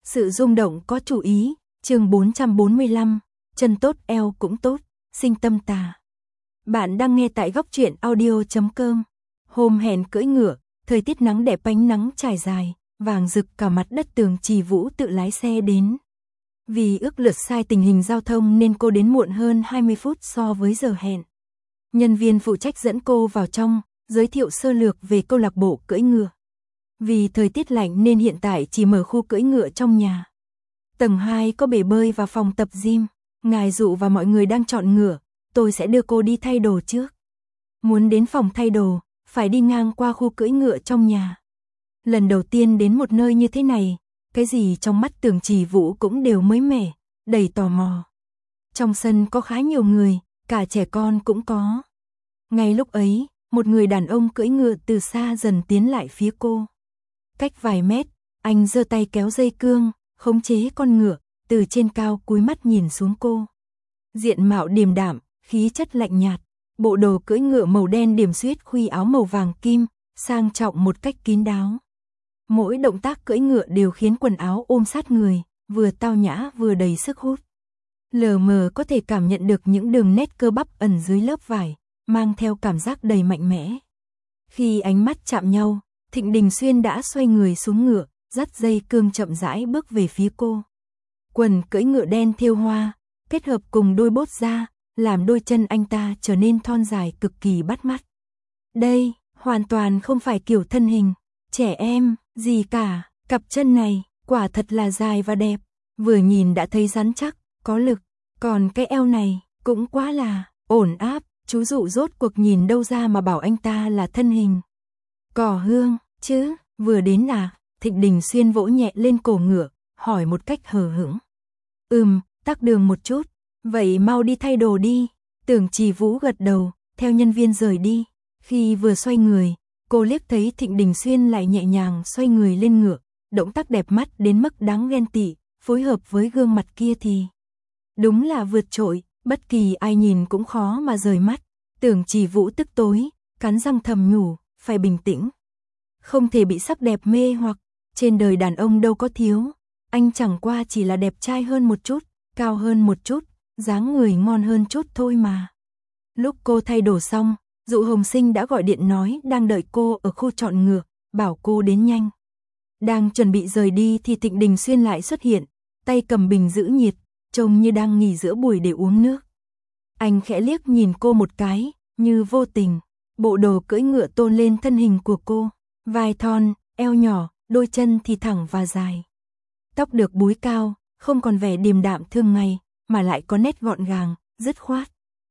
Sự rung động có chủ ý, chương 445, chân tốt eo cũng tốt, sinh tâm tà. Bạn đang nghe tại góc truyện audio.com. Hôm hẹn cưỡi ngựa, thời tiết nắng đẹp, ánh nắng trải dài, vàng rực cả mặt đất. Tường Trì Vũ tự lái xe đến. Vì ước lượt sai tình hình giao thông nên cô đến muộn hơn 20 phút so với giờ hẹn. Nhân viên phụ trách dẫn cô vào trong, giới thiệu sơ lược về câu lạc bộ cưỡi ngựa. Vì thời tiết lạnh nên hiện tại chỉ mở khu cưỡi ngựa trong nhà. Tầng 2 có bể bơi và phòng tập gym. Ngài dụ và mọi người đang chọn ngựa, tôi sẽ đưa cô đi thay đồ trước. Muốn đến phòng thay đồ, phải đi ngang qua khu cưỡi ngựa trong nhà. Lần đầu tiên đến một nơi như thế này, cái gì trong mắt Tường Trì Vũ cũng đều mới mẻ, đầy tò mò. Trong sân có khá nhiều người, cả trẻ con cũng có. Ngay lúc ấy, một người đàn ông cưỡi ngựa từ xa dần tiến lại phía cô. Cách vài mét, anh giơ tay kéo dây cương, khống chế con ngựa, từ trên cao cúi mắt nhìn xuống cô. Diện mạo điềm đạm, khí chất lạnh nhạt, bộ đồ cưỡi ngựa màu đen điểm xuyết, khuy áo màu vàng kim, sang trọng một cách kín đáo. Mỗi động tác cưỡi ngựa đều khiến quần áo ôm sát người, vừa tao nhã vừa đầy sức hút. Lờ mờ có thể cảm nhận được những đường nét cơ bắp ẩn dưới lớp vải, mang theo cảm giác đầy mạnh mẽ. Khi ánh mắt chạm nhau, Thịnh Đình Xuyên đã xoay người xuống ngựa, dắt dây cương chậm rãi bước về phía cô. Quần cưỡi ngựa đen thêu hoa, kết hợp cùng đôi bốt da, làm đôi chân anh ta trở nên thon dài cực kỳ bắt mắt. Đây, hoàn toàn không phải kiểu thân hình trẻ em gì cả, cặp chân này, quả thật là dài và đẹp, vừa nhìn đã thấy rắn chắc, có lực, còn cái eo này, cũng quá là ổn áp. Chú Dụ rốt cuộc nhìn đâu ra mà bảo anh ta là thân hình cỏ hương, chứ, vừa đến à? Thịnh Đình Xuyên vỗ nhẹ lên cổ ngựa, hỏi một cách hờ hững. Tắc đường một chút, vậy mau đi thay đồ đi. Tường Trì Vũ gật đầu, theo nhân viên rời đi. Khi vừa xoay người, cô liếc thấy Thịnh Đình Xuyên lại nhẹ nhàng xoay người lên ngựa, động tác đẹp mắt đến mức đáng ghen tị, phối hợp với gương mặt kia thì đúng là vượt trội, bất kỳ ai nhìn cũng khó mà rời mắt. Tường Trì Vũ tức tối, cắn răng thầm nhủ, phải bình tĩnh. Không thể bị sắc đẹp mê hoặc, trên đời đàn ông đâu có thiếu, anh chẳng qua chỉ là đẹp trai hơn một chút, cao hơn một chút, dáng người ngon hơn chút thôi mà. Lúc cô thay đồ xong, Dụ Hồng Sinh đã gọi điện nói đang đợi cô ở khu chọn ngựa, bảo cô đến nhanh. Đang chuẩn bị rời đi thì Thịnh Đình Xuyên lại xuất hiện, tay cầm bình giữ nhiệt, trông như đang nghỉ giữa buổi để uống nước. Anh khẽ liếc nhìn cô một cái, như vô tình, bộ đồ cưỡi ngựa tôn lên thân hình của cô, vai thon, eo nhỏ, đôi chân thì thẳng và dài. Tóc được búi cao, không còn vẻ điềm đạm thường ngày, mà lại có nét gọn gàng, dứt khoát.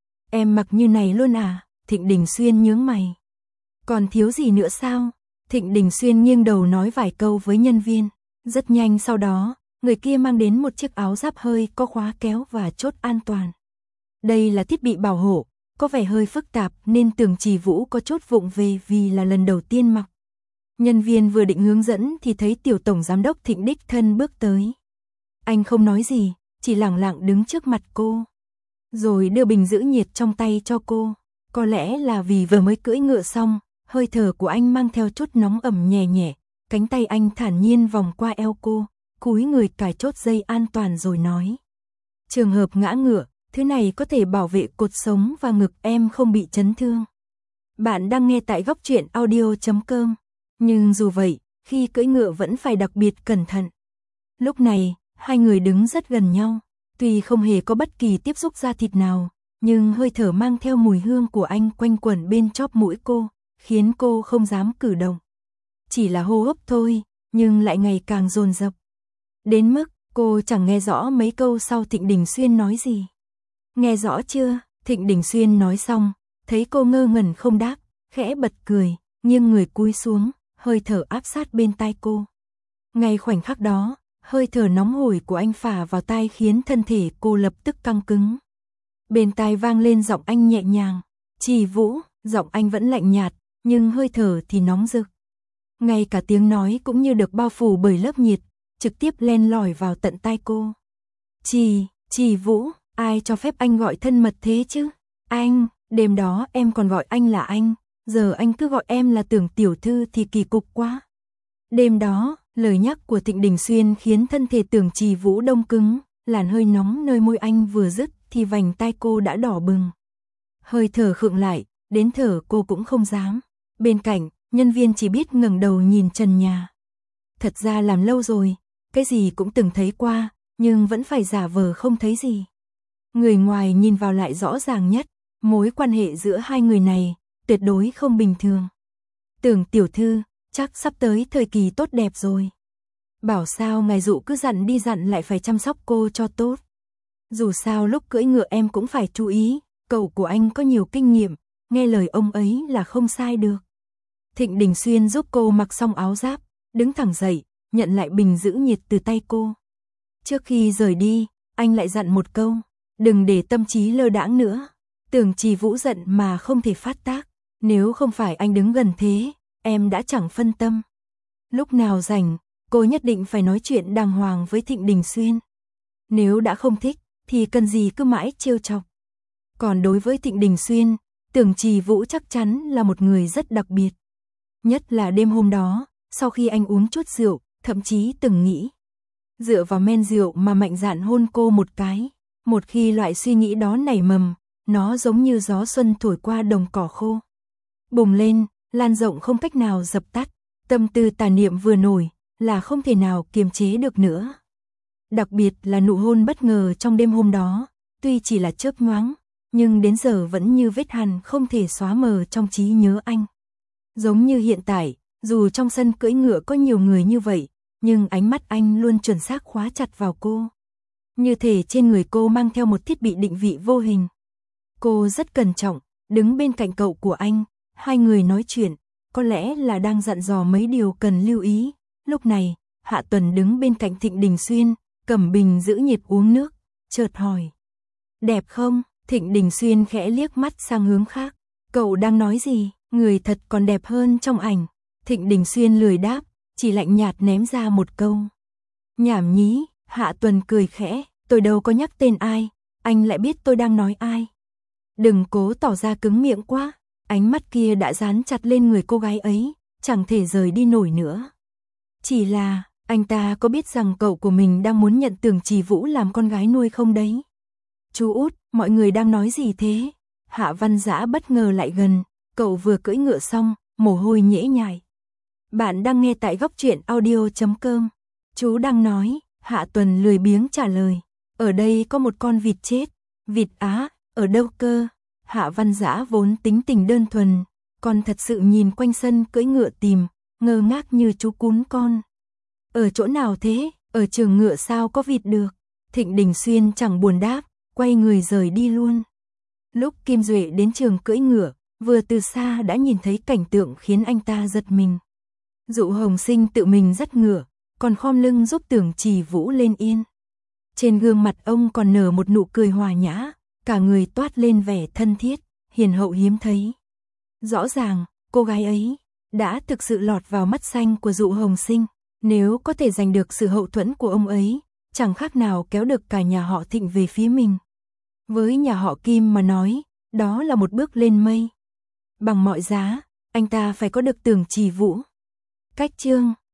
Em mặc như này luôn à? Thịnh Đình Xuyên nhướng mày. Còn thiếu gì nữa sao? Thịnh Đình Xuyên nghiêng đầu nói vài câu với nhân viên. Rất nhanh sau đó, người kia mang đến một chiếc áo giáp hơi có khóa kéo và chốt an toàn. Đây là thiết bị bảo hộ, có vẻ hơi phức tạp nên Tường Trì Vũ có chốt vụng về vì là lần đầu tiên mặc. Nhân viên vừa định hướng dẫn thì thấy tiểu tổng giám đốc Thịnh đích thân bước tới. Anh không nói gì, chỉ lẳng lặng đứng trước mặt cô, rồi đưa bình giữ nhiệt trong tay cho cô. Có lẽ là vì vừa mới cưỡi ngựa xong, hơi thở của anh mang theo chút nóng ẩm nhẹ nhẹ, cánh tay anh thản nhiên vòng qua eo cô, cúi người cài chốt dây an toàn rồi nói. Trường hợp ngã ngựa, thứ này có thể bảo vệ cột sống và ngực em không bị chấn thương. Bạn đang nghe tại góc truyện audio.com. Nhưng dù vậy, khi cưỡi ngựa vẫn phải đặc biệt cẩn thận. Lúc này, hai người đứng rất gần nhau, tuy không hề có bất kỳ tiếp xúc da thịt nào, nhưng hơi thở mang theo mùi hương của anh quanh quẩn bên chóp mũi cô, khiến cô không dám cử động. Chỉ là hô hấp thôi, nhưng lại ngày càng dồn dập. Đến mức, cô chẳng nghe rõ mấy câu sau Thịnh Đình Xuyên nói gì. Nghe rõ chưa? Thịnh Đình Xuyên nói xong, thấy cô ngơ ngẩn không đáp, khẽ bật cười, nghiêng người cúi xuống, hơi thở áp sát bên tai cô. Ngay khoảnh khắc đó, hơi thở nóng hổi của anh phả vào tai khiến thân thể cô lập tức căng cứng. Bên tai vang lên giọng anh nhẹ nhàng, Trì Vũ, giọng anh vẫn lạnh nhạt, nhưng hơi thở thì nóng rực. Ngay cả tiếng nói cũng như được bao phủ bởi lớp nhiệt, trực tiếp len lỏi vào tận tai cô. Trì Vũ, ai cho phép anh gọi thân mật thế chứ? Anh, đêm đó em còn gọi anh là anh, giờ anh cứ gọi em là Tưởng tiểu thư thì kỳ cục quá. Đêm đó, Lời nhắc của Thịnh Đình Xuyên khiến thân thể Tưởng Trì Vũ đông cứng, làn hơi nóng nơi môi anh vừa dứt thì vành tai cô đã đỏ bừng. Hơi thở khựng lại, đến thở cô cũng không dám. Bên cạnh, nhân viên chỉ biết ngẩng đầu nhìn trần nhà. Thật ra làm lâu rồi, cái gì cũng từng thấy qua, nhưng vẫn phải giả vờ không thấy gì. Người ngoài nhìn vào lại rõ ràng nhất, mối quan hệ giữa hai người này tuyệt đối không bình thường. Tưởng tiểu thư, chắc sắp tới thời kỳ tốt đẹp rồi. Bảo sao ngài dụ cứ dặn đi dặn lại phải chăm sóc cô cho tốt. Dù sao lúc cưỡi ngựa em cũng phải chú ý, cậu của anh có nhiều kinh nghiệm, nghe lời ông ấy là không sai được. Thịnh Đình Xuyên giúp cô mặc xong áo giáp, đứng thẳng dậy, nhận lại bình giữ nhiệt từ tay cô. Trước khi rời đi, anh lại dặn một câu, đừng để tâm trí lơ đãng nữa. Tưởng Trì Vũ giận mà không thể phát tác, nếu không phải anh đứng gần thế, em đã chẳng phân tâm. Lúc nào rảnh, cô nhất định phải nói chuyện đàng hoàng với Thịnh Đình Xuyên. Nếu đã không thích, thì cần gì cứ mãi trêu chọc. Còn đối với Thịnh Đình Xuyên, Tưởng Trì Vũ chắc chắn là một người rất đặc biệt. Nhất là đêm hôm đó, sau khi anh uống chút rượu, thậm chí từng nghĩ. Dựa vào men rượu mà mạnh dạn hôn cô một cái. Một khi loại suy nghĩ đó nảy mầm, nó giống như gió xuân thổi qua đồng cỏ khô. Bùng lên, lan rộng không cách nào dập tắt. Tâm tư tà niệm vừa nổi, là không thể nào kiềm chế được nữa. Đặc biệt là nụ hôn bất ngờ trong đêm hôm đó, tuy chỉ là chớp nhoáng, nhưng đến giờ vẫn như vết hằn không thể xóa mờ trong trí nhớ anh. Giống như hiện tại, dù trong sân cưỡi ngựa có nhiều người như vậy, nhưng ánh mắt anh luôn chuẩn xác khóa chặt vào cô. Như thể trên người cô mang theo một thiết bị định vị vô hình. Cô rất cẩn trọng, đứng bên cạnh cậu của anh, hai người nói chuyện, có lẽ là đang dặn dò mấy điều cần lưu ý. Lúc này, Hạ Tuần đứng bên cạnh Thịnh Đình Xuyên, cầm bình giữ nhiệt uống nước, chợt hỏi. Đẹp không? Thịnh Đình Xuyên khẽ liếc mắt sang hướng khác. Cậu đang nói gì? Người thật còn đẹp hơn trong ảnh. Thịnh Đình Xuyên lười đáp, chỉ lạnh nhạt ném ra một câu. Nhảm nhí. Hạ Tuần cười khẽ, tôi đâu có nhắc tên ai, anh lại biết tôi đang nói ai. Đừng cố tỏ ra cứng miệng quá, ánh mắt kia đã dán chặt lên người cô gái ấy, chẳng thể rời đi nổi nữa. Chỉ là, anh ta có biết rằng cậu của mình đang muốn nhận Tưởng Trì Vũ làm con gái nuôi không đấy? Chú út, mọi người đang nói gì thế? Hạ Văn Dã bất ngờ lại gần, cậu vừa cưỡi ngựa xong, mồ hôi nhễ nhại. Bạn đang nghe tại góc truyện audio.com. Chú đang nói. Hạ Tuần lười biếng trả lời. Ở đây có một con vịt chết. Vịt á, ở đâu cơ? Hạ Văn Dã vốn tính tình đơn thuần, còn thật sự nhìn quanh sân cưỡi ngựa tìm, ngơ ngác như chú cún con. Ở chỗ nào thế? Ở trường ngựa sao có vịt được? Thịnh Đình Xuyên chẳng buồn đáp, quay người rời đi luôn. Lúc Kim Duệ đến trường cưỡi ngựa, vừa từ xa đã nhìn thấy cảnh tượng khiến anh ta giật mình. Dụ Hồng Sinh tự mình dắt ngựa, còn khom lưng giúp Tưởng Trì Vũ lên yên. Trên gương mặt ông còn nở một nụ cười hòa nhã, cả người toát lên vẻ thân thiết, hiền hậu hiếm thấy. Rõ ràng, cô gái ấy đã thực sự lọt vào mắt xanh của Dụ Hồng Sinh, nếu có thể giành được sự hậu thuẫn của ông ấy, chẳng khác nào kéo được cả nhà họ Thịnh về phía mình. Với nhà họ Kim mà nói, đó là một bước lên mây. Bằng mọi giá, anh ta phải có được Tưởng Trì Vũ. Cách chương